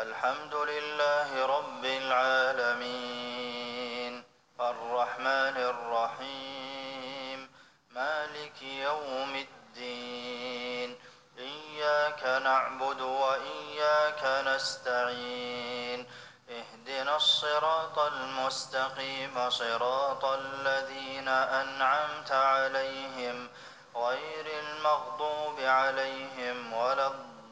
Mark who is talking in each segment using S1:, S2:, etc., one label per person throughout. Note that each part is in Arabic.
S1: الحمد لله رب العالمين الرحمن الرحيم مالك يوم الدين إياك نعبد وإياك نستعين اهدنا الصراط المستقيم صراط الذين أنعمت عليهم غير المغضوب عليهم ولا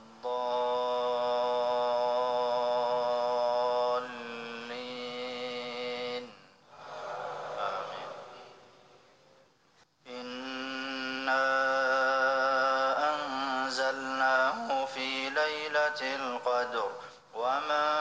S1: الضالين آمين. إنا أنزلناه في ليلة القدر وما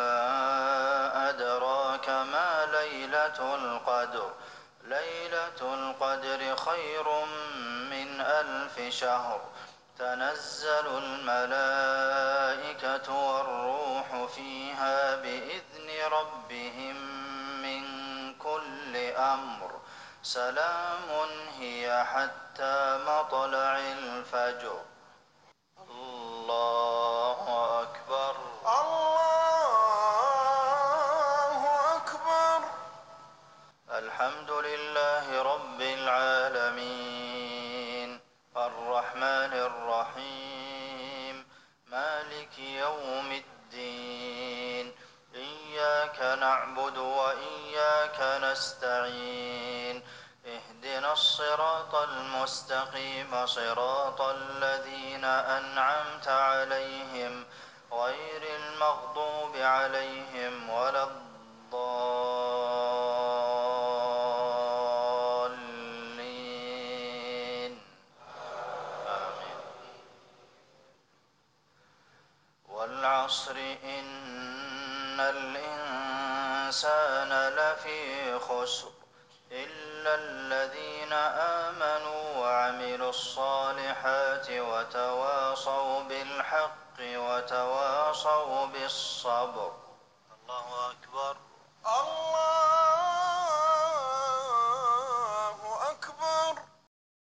S1: أدراك ما ليلة القدر ليلة القدر خير من 1000 شهر تنزل الملائكة والروح فيها بإذن ربهم من كل أمر سلام هي حتى مطلع الفجر. الله أكبر
S2: الله أكبر.
S1: الحمد لله رب العالمين الرحمن الرحيم مالك يوم الدين إياك نعبد وإياك نستعين اهدنا الصراط المستقيم صراط الذين أنعمت عليهم غير المغضوب عليهم ولا الضالين آمين. والعصر إن الإنسان لفي خسر إلا الذين آمنوا وعملوا الصالحات وتواصوا بالحق وتواصوا بالصبر. الله أكبر.